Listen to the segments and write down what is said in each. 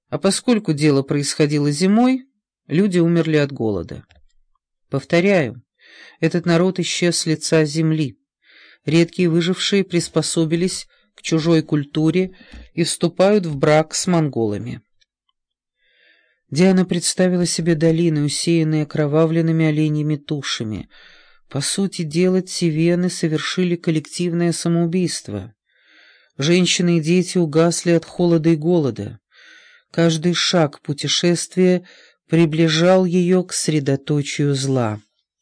А поскольку дело происходило зимой, люди умерли от голода. Повторяю, этот народ исчез с лица земли. Редкие выжившие приспособились к чужой культуре и вступают в брак с монголами. Диана представила себе долины, усеянные окровавленными оленьими тушами. По сути дела, тивены совершили коллективное самоубийство. Женщины и дети угасли от холода и голода. Каждый шаг путешествия приближал ее к средоточию зла.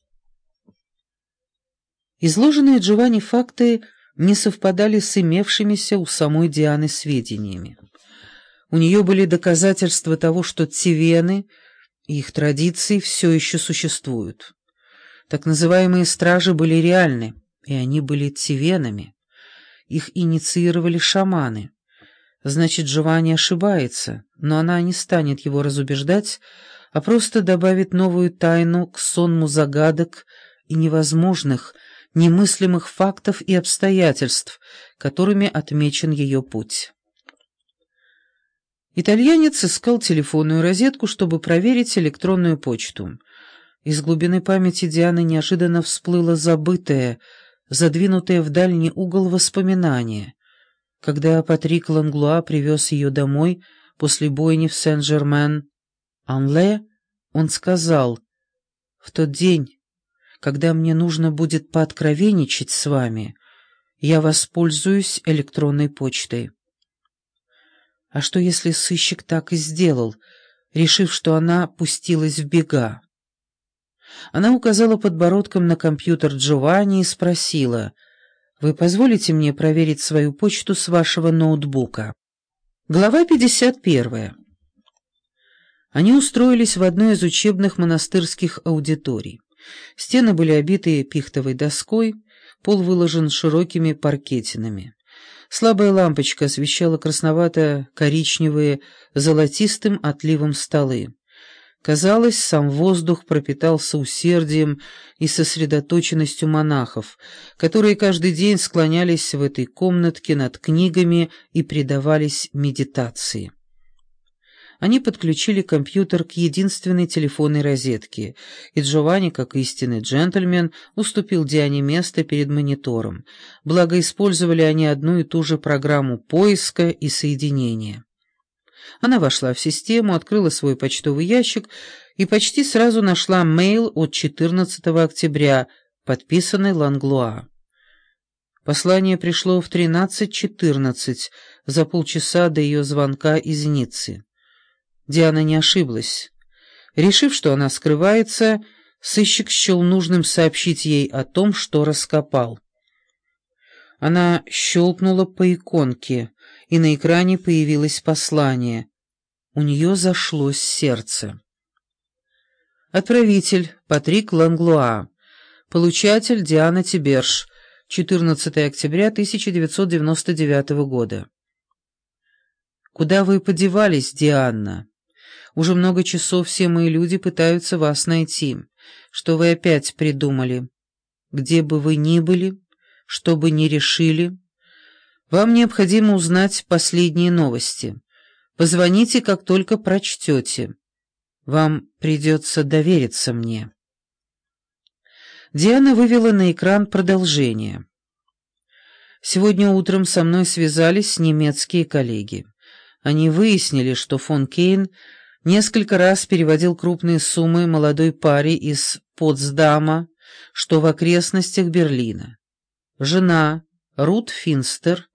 Изложенные Джованни факты не совпадали с имевшимися у самой Дианы сведениями. У нее были доказательства того, что тивены и их традиции все еще существуют. Так называемые стражи были реальны, и они были тивенами. Их инициировали шаманы. Значит, Джованни ошибается, но она не станет его разубеждать, а просто добавит новую тайну к сонму загадок и невозможных, немыслимых фактов и обстоятельств, которыми отмечен ее путь. Итальянец искал телефонную розетку, чтобы проверить электронную почту. Из глубины памяти Дианы неожиданно всплыло забытое, задвинутое в дальний угол воспоминание. Когда Патрик Ланглуа привез ее домой после бойни в Сен-Жермен-Ан-Ле, он сказал: «В тот день, когда мне нужно будет пооткровенничать с вами, я воспользуюсь электронной почтой». А что, если сыщик так и сделал, решив, что она пустилась в бега? Она указала подбородком на компьютер Джованни и спросила: «Вы позволите мне проверить свою почту с вашего ноутбука?» Глава 51. Они устроились в одной из учебных монастырских аудиторий. Стены были обиты пихтовой доской, пол выложен широкими паркетинами. Слабая лампочка освещала красновато-коричневые золотистым отливом столы. Казалось, сам воздух пропитался усердием и сосредоточенностью монахов, которые каждый день склонялись в этой комнатке над книгами и предавались медитации. Они подключили компьютер к единственной телефонной розетке, и Джованни, как истинный джентльмен, уступил Диане место перед монитором, благо использовали они одну и ту же программу поиска и соединения. Она вошла в систему, открыла свой почтовый ящик и почти сразу нашла мейл от 14 октября, подписанный Ланглуа. Послание пришло в 13:14, за полчаса до ее звонка из Ниццы. Диана не ошиблась. Решив, что она скрывается, сыщик счел нужным сообщить ей о том, что раскопал. Она щелкнула по иконке, и на экране появилось послание. У нее зашлось сердце. Отправитель — Патрик Ланглуа. Получатель — Диана Тиберж. 14 октября 1999 года. «Куда вы подевались, Диана? Уже много часов все мои люди пытаются вас найти. Что вы опять придумали? Где бы вы ни были, что бы ни решили, вам необходимо узнать последние новости. Позвоните, как только прочтете. Вам придется довериться мне». Диана вывела на экран продолжение. «Сегодня утром со мной связались немецкие коллеги. Они выяснили, что фон Кейн несколько раз переводил крупные суммы молодой паре из Потсдама, что в окрестностях Берлина. Жена, Рут Финстер,